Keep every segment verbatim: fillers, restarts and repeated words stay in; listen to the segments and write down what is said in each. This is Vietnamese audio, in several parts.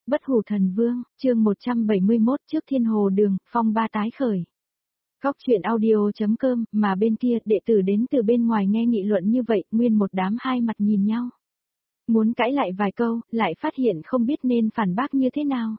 Bất hủ thần vương, chương một trăm bảy mươi mốt trước thiên hồ đường, phong ba tái khởi. Góc chuyện audio.com, mà bên kia, đệ tử đến từ bên ngoài nghe nghị luận như vậy, nguyên một đám hai mặt nhìn nhau. Muốn cãi lại vài câu, lại phát hiện không biết nên phản bác như thế nào.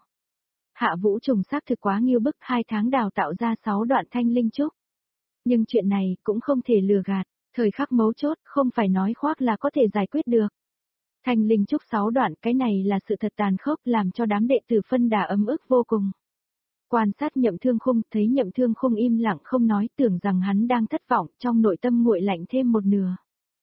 Hạ Vũ Trùng xác thực quá nghiêu bức, hai tháng đào tạo ra sáu đoạn thanh linh trúc. Nhưng chuyện này cũng không thể lừa gạt, thời khắc mấu chốt, không phải nói khoác là có thể giải quyết được. Thanh linh trúc sáu đoạn, cái này là sự thật tàn khốc làm cho đám đệ tử phân đà ấm ức vô cùng. Quan sát Nhậm Thương Khung, thấy Nhậm Thương Khung im lặng không nói, tưởng rằng hắn đang thất vọng, trong nội tâm nguội lạnh thêm một nửa.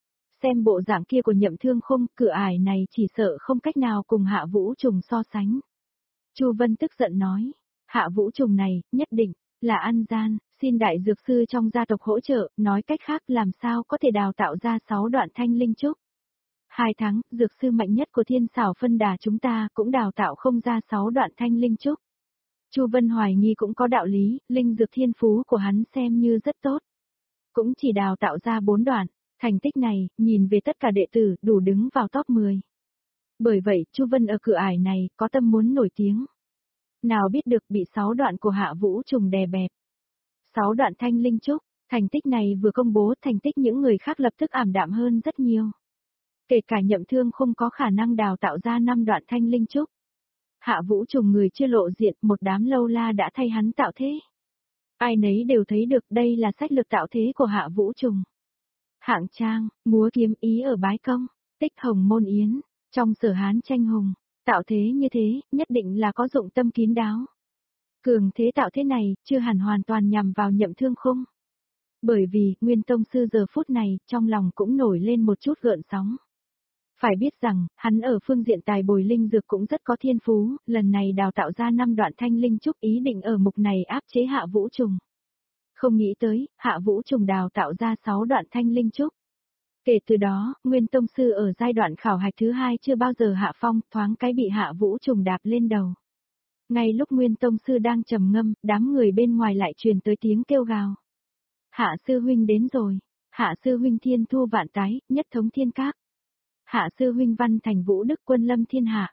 Xem bộ dạng kia của Nhậm Thương Khung, cửa ải này chỉ sợ không cách nào cùng Hạ Vũ Trùng so sánh. Chu Vân tức giận nói, Hạ Vũ Trùng này, nhất định là ăn gian, xin đại dược sư trong gia tộc hỗ trợ, nói cách khác làm sao có thể đào tạo ra sáu đoạn thanh linh trúc. Hai tháng, dược sư mạnh nhất của thiên xảo phân đà chúng ta cũng đào tạo không ra sáu đoạn thanh linh trúc. Chu Vân hoài nghi cũng có đạo lý, linh dược thiên phú của hắn xem như rất tốt. Cũng chỉ đào tạo ra bốn đoạn, thành tích này, nhìn về tất cả đệ tử, đủ đứng vào top mười. Bởi vậy, Chu Vân ở cửa ải này, có tâm muốn nổi tiếng. Nào biết được bị sáu đoạn của Hạ Vũ Trùng đè bẹp. Sáu đoạn thanh linh trúc, thành tích này vừa công bố, thành tích những người khác lập tức ảm đạm hơn rất nhiều. Kể cả Nhậm Thương không có khả năng đào tạo ra năm đoạn thanh linh trúc. Hạ Vũ Trùng người chưa lộ diện, một đám lâu la đã thay hắn tạo thế. Ai nấy đều thấy được đây là sách lược tạo thế của Hạ Vũ Trùng. Hạng trang, múa kiếm ý ở bái công, tích hồng môn yến, trong sở hán tranh hùng, tạo thế như thế, nhất định là có dụng tâm kín đáo. Cường thế tạo thế này, chưa hẳn hoàn toàn nhằm vào Nhậm Thương Khung. Bởi vì, Nguyên Tông Sư giờ phút này, trong lòng cũng nổi lên một chút gợn sóng. Phải biết rằng, hắn ở phương diện tài bồi linh dược cũng rất có thiên phú, lần này đào tạo ra năm đoạn thanh linh trúc ý định ở mục này áp chế Hạ Vũ Trùng. Không nghĩ tới, Hạ Vũ Trùng đào tạo ra sáu đoạn thanh linh trúc. Kể từ đó, Nguyên Tông Sư ở giai đoạn khảo hạch thứ hai chưa bao giờ hạ phong, thoáng cái bị Hạ Vũ Trùng đạp lên đầu. Ngay lúc Nguyên Tông Sư đang trầm ngâm, đám người bên ngoài lại truyền tới tiếng kêu gào. Hạ Sư Huynh đến rồi, Hạ Sư Huynh thiên thu vạn tái, nhất thống thiên các. Hạ Sư Huynh văn thành vũ đức quân lâm thiên hạ.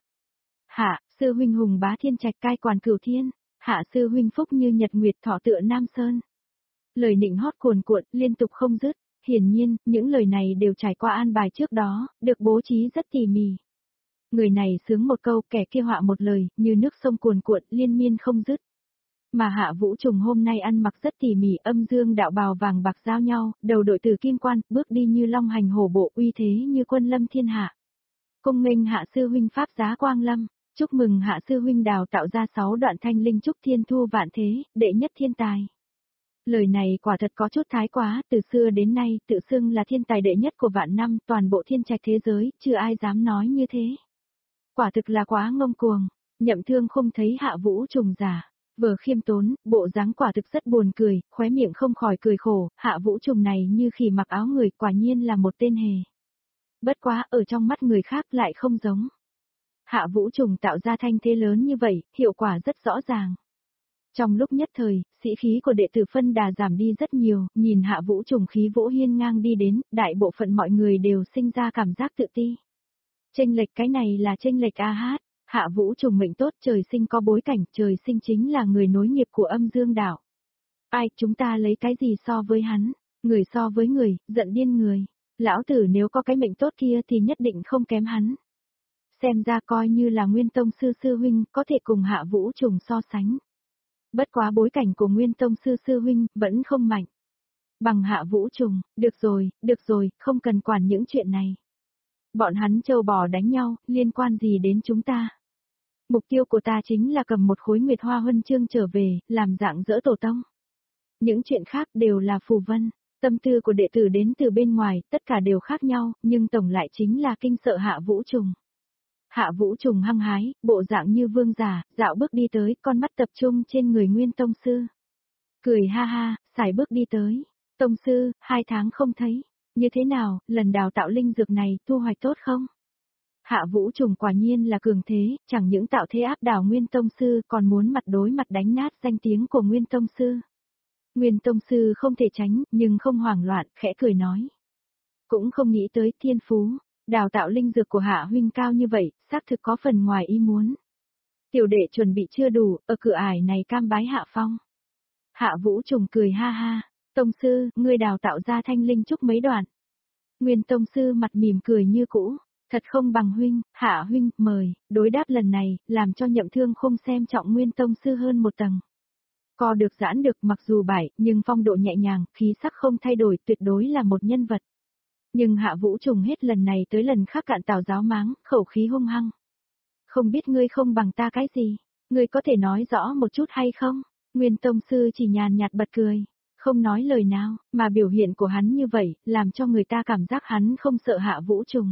Hạ Sư Huynh hùng bá thiên trạch cai quản cửu thiên. Hạ Sư Huynh phúc như nhật nguyệt thọ tựa Nam Sơn. Lời nịnh hót cuồn cuộn, liên tục không dứt. Hiển nhiên, những lời này đều trải qua an bài trước đó, được bố trí rất tỉ mỉ. Người này sướng một câu, kẻ kia họa một lời, như nước sông cuồn cuộn, liên miên không dứt. Mà Hạ Vũ Trùng hôm nay ăn mặc rất tỉ mỉ, âm dương đạo bào vàng bạc giao nhau, đầu đội tử kim quan, bước đi như long hành hổ bộ, uy thế như quân lâm thiên hạ. Cung nghênh Hạ Sư Huynh pháp giá quang lâm, chúc mừng Hạ Sư Huynh đào tạo ra sáu đoạn thanh linh trúc thiên thu vạn thế, đệ nhất thiên tài. Lời này quả thật có chút thái quá, từ xưa đến nay, tự xưng là thiên tài đệ nhất của vạn năm, toàn bộ thiên trạch thế giới, chưa ai dám nói như thế. Quả thực là quá ngông cuồng, Nhậm Thương không thấy Hạ Vũ Trùng giả. Vừa khiêm tốn, bộ dáng quả thực rất buồn cười, khóe miệng không khỏi cười khổ, Hạ Vũ Trùng này như khỉ mặc áo người, quả nhiên là một tên hề. Bất quá, ở trong mắt người khác lại không giống. Hạ Vũ Trùng tạo ra thanh thế lớn như vậy, hiệu quả rất rõ ràng. Trong lúc nhất thời, sĩ khí của đệ tử phân đà giảm đi rất nhiều, nhìn Hạ Vũ Trùng khí vũ hiên ngang đi đến, đại bộ phận mọi người đều sinh ra cảm giác tự ti. Chênh lệch cái này là chênh lệch a hát. Hạ Vũ Trùng mệnh tốt, trời sinh có bối cảnh, trời sinh chính là người nối nghiệp của âm dương đạo. Ai, chúng ta lấy cái gì so với hắn, người so với người, giận điên người. Lão tử nếu có cái mệnh tốt kia thì nhất định không kém hắn. Xem ra coi như là Nguyên Tông Sư Sư Huynh, có thể cùng Hạ Vũ Trùng so sánh. Bất quá bối cảnh của Nguyên Tông Sư Sư Huynh, vẫn không mạnh. Bằng Hạ Vũ Trùng, được rồi, được rồi, không cần quản những chuyện này. Bọn hắn trâu bò đánh nhau, liên quan gì đến chúng ta? Mục tiêu của ta chính là cầm một khối Nguyệt Hoa Huân Chương trở về, làm dạng dỡ tổ tông. Những chuyện khác đều là phù vân, tâm tư của đệ tử đến từ bên ngoài, tất cả đều khác nhau, nhưng tổng lại chính là kinh sợ Hạ Vũ Trùng. Hạ Vũ Trùng hăng hái, bộ dạng như vương giả, dạo bước đi tới, con mắt tập trung trên người Nguyên Tông Sư. Cười ha ha, sải bước đi tới. Tông Sư, hai tháng không thấy. Như thế nào, lần đào tạo linh dược này, thu hoạch tốt không? Hạ Vũ Trùng quả nhiên là cường thế, chẳng những tạo thế áp đảo Nguyên Tông Sư, còn muốn mặt đối mặt đánh nát danh tiếng của Nguyên Tông Sư. Nguyên Tông Sư không thể tránh, nhưng không hoảng loạn, khẽ cười nói. Cũng không nghĩ tới thiên phú, đào tạo linh dược của Hạ Huynh cao như vậy, xác thực có phần ngoài ý muốn. Tiểu đệ chuẩn bị chưa đủ, ở cửa ải này cam bái Hạ Phong. Hạ Vũ Trùng cười ha ha, tông sư, ngươi đào tạo ra thanh linh trúc mấy đoạn. Nguyên tông sư mặt mỉm cười như cũ, thật không bằng huynh, Hạ huynh, mời, đối đáp lần này, làm cho Nhậm Thương không xem trọng Nguyên tông sư hơn một tầng. Co được giãn được mặc dù bại, nhưng phong độ nhẹ nhàng, khí sắc không thay đổi, tuyệt đối là một nhân vật. Nhưng Hạ Vũ Trùng hết lần này tới lần khác cạn tào giáo máng, khẩu khí hung hăng. Không biết ngươi không bằng ta cái gì, ngươi có thể nói rõ một chút hay không? Nguyên tông sư chỉ nhàn nhạt bật cười, không nói lời nào, mà biểu hiện của hắn như vậy, làm cho người ta cảm giác hắn không sợ Hạ Vũ Trùng.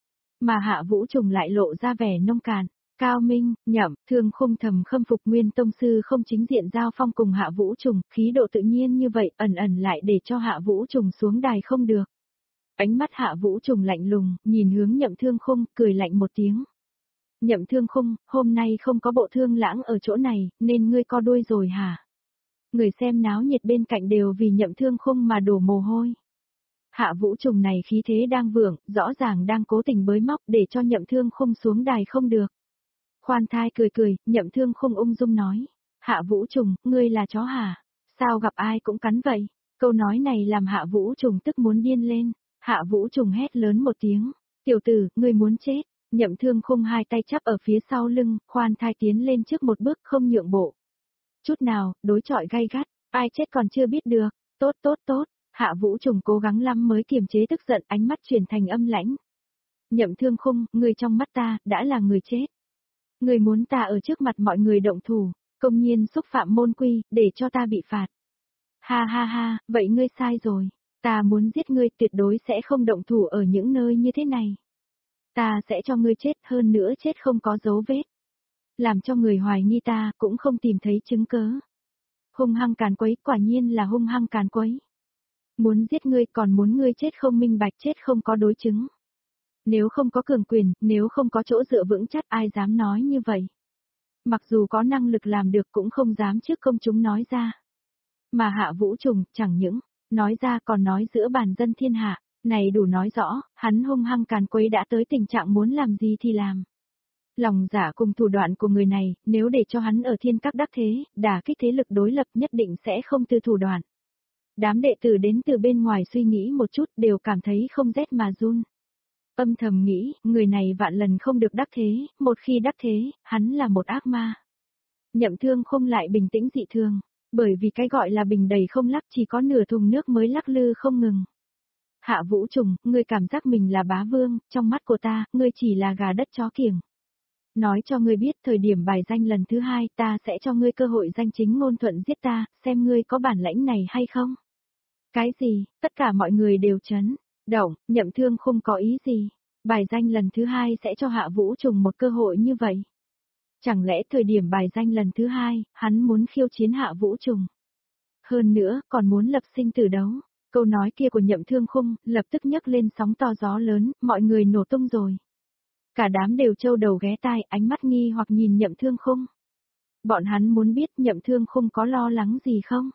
Mà Hạ Vũ Trùng lại lộ ra vẻ nông cạn, cao minh, Nhậm Thương Khung thầm khâm phục Nguyên tông sư không chính diện giao phong cùng Hạ Vũ Trùng, khí độ tự nhiên như vậy, ẩn ẩn lại để cho Hạ Vũ Trùng xuống đài không được. Ánh mắt Hạ Vũ Trùng lạnh lùng, nhìn hướng Nhậm Thương Khung, cười lạnh một tiếng. Nhậm Thương Khung, hôm nay không có bộ thương lãng ở chỗ này, nên ngươi co đuôi rồi hả? Người xem náo nhiệt bên cạnh đều vì Nhậm Thương Khung mà đổ mồ hôi. Hạ Vũ Trùng này khí thế đang vượng, rõ ràng đang cố tình bới móc để cho Nhậm Thương Khung xuống đài không được. Khoan thai cười cười, Nhậm Thương Khung ung dung nói. Hạ Vũ Trùng, ngươi là chó hả? Sao gặp ai cũng cắn vậy? Câu nói này làm Hạ Vũ Trùng tức muốn điên lên. Hạ Vũ Trùng hét lớn một tiếng. Tiểu tử, ngươi muốn chết. Nhậm Thương Khung hai tay chắp ở phía sau lưng, khoan thai tiến lên trước một bước không nhượng bộ. Chút nào, đối chọi gay gắt, ai chết còn chưa biết được. Tốt tốt tốt, Hạ Vũ Trùng cố gắng lắm mới kiềm chế tức giận, ánh mắt chuyển thành âm lãnh. Nhậm Thương Khung, ngươi trong mắt ta, đã là người chết. Ngươi muốn ta ở trước mặt mọi người động thủ, công nhiên xúc phạm môn quy, để cho ta bị phạt. Ha ha ha, vậy ngươi sai rồi. Ta muốn giết ngươi tuyệt đối sẽ không động thủ ở những nơi như thế này. Ta sẽ cho ngươi chết hơn nữa chết không có dấu vết. Làm cho người hoài nghi ta cũng không tìm thấy chứng cớ. Hung hăng càn quấy, quả nhiên là hung hăng càn quấy. Muốn giết ngươi còn muốn ngươi chết không minh bạch, chết không có đối chứng. Nếu không có cường quyền, nếu không có chỗ dựa vững chắc, ai dám nói như vậy. Mặc dù có năng lực làm được cũng không dám trước công chúng nói ra. Mà Hạ Vũ Trùng chẳng những nói ra còn nói giữa bàn dân thiên hạ, này đủ nói rõ, hắn hung hăng càn quấy đã tới tình trạng muốn làm gì thì làm. Lòng giả cùng thủ đoạn của người này, nếu để cho hắn ở thiên các đắc thế, đả kích thế lực đối lập nhất định sẽ không từ thủ đoạn. Đám đệ tử đến từ bên ngoài suy nghĩ một chút đều cảm thấy không rét mà run. Âm thầm nghĩ, người này vạn lần không được đắc thế, một khi đắc thế, hắn là một ác ma. Nhậm Thương không lại bình tĩnh dị thường, bởi vì cái gọi là bình đầy không lắc chỉ có nửa thùng nước mới lắc lư không ngừng. Hạ Vũ Trùng, ngươi cảm giác mình là bá vương, trong mắt của ta, ngươi chỉ là gà đất chó kiểng. Nói cho ngươi biết thời điểm bài danh lần thứ hai ta sẽ cho ngươi cơ hội danh chính ngôn thuận giết ta, xem ngươi có bản lãnh này hay không. Cái gì, tất cả mọi người đều chấn, động, Nhậm Thương không có ý gì. Bài danh lần thứ hai sẽ cho Hạ Vũ Trùng một cơ hội như vậy. Chẳng lẽ thời điểm bài danh lần thứ hai, hắn muốn khiêu chiến Hạ Vũ Trùng. Hơn nữa, còn muốn lập sinh tử đấu. Câu nói kia của Nhậm Thương Khung, lập tức nhấc lên sóng to gió lớn, mọi người nổ tung rồi. Cả đám đều trâu đầu ghé tai, ánh mắt nghi hoặc nhìn Nhậm Thương Khung. Bọn hắn muốn biết Nhậm Thương Khung có lo lắng gì không?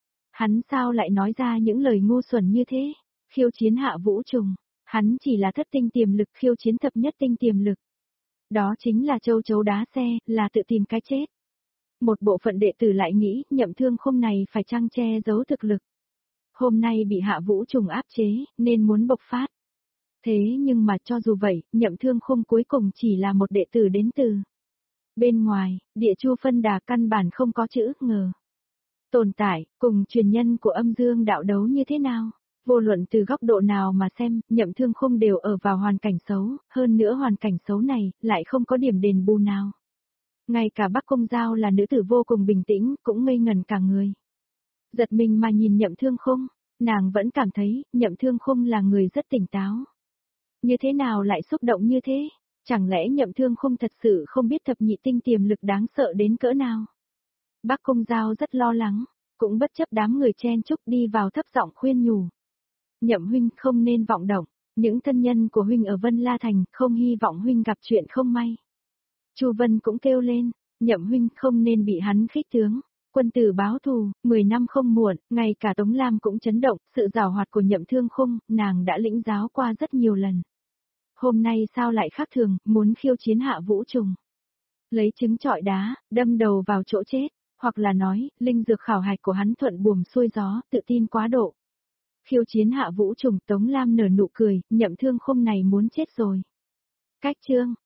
Hắn sao lại nói ra những lời ngu xuẩn như thế? Khiêu chiến Hạ Vũ Trùng, hắn chỉ là thất tinh tiềm lực khiêu chiến thập nhất tinh tiềm lực. Đó chính là châu chấu đá xe, là tự tìm cái chết. Một bộ phận đệ tử lại nghĩ Nhậm Thương Khung này phải chăng che giấu thực lực. Hôm nay bị Hạ Vũ Trùng áp chế, nên muốn bộc phát. Thế nhưng mà cho dù vậy, Nhậm Thương Khung cuối cùng chỉ là một đệ tử đến từ bên ngoài, địa chu phân đà căn bản không có chữ ngờ. Tồn tại, cùng truyền nhân của âm dương đạo đấu như thế nào? Vô luận từ góc độ nào mà xem, Nhậm Thương Khung đều ở vào hoàn cảnh xấu, hơn nữa hoàn cảnh xấu này, lại không có điểm đền bù nào. Ngay cả Bắc Cung Giao là nữ tử vô cùng bình tĩnh, cũng ngây ngẩn cả người. Giật mình mà nhìn Nhậm Thương Khung, nàng vẫn cảm thấy, Nhậm Thương Khung là người rất tỉnh táo. Như thế nào lại xúc động như thế? Chẳng lẽ Nhậm Thương Khung thật sự không biết thập nhị tinh tiềm lực đáng sợ đến cỡ nào? Bắc Cung Giao rất lo lắng, cũng bất chấp đám người chen chúc đi vào thấp giọng khuyên nhủ. Nhậm huynh không nên vọng động, những thân nhân của huynh ở Vân La Thành không hy vọng huynh gặp chuyện không may. Chu Vân cũng kêu lên, Nhậm huynh không nên bị hắn khích tướng. Quân tử báo thù, mười năm không muộn, ngay cả Tống Lam cũng chấn động, sự giàu hoạt của Nhậm Thương Khung, nàng đã lĩnh giáo qua rất nhiều lần. Hôm nay sao lại khác thường, muốn khiêu chiến Hạ Vũ Trùng. Lấy trứng trọi đá, đâm đầu vào chỗ chết, hoặc là nói, linh dược khảo hạch của hắn thuận buồm xuôi gió, tự tin quá độ. Khiêu chiến Hạ Vũ Trùng, Tống Lam nở nụ cười, Nhậm Thương Khung này muốn chết rồi. Cách chương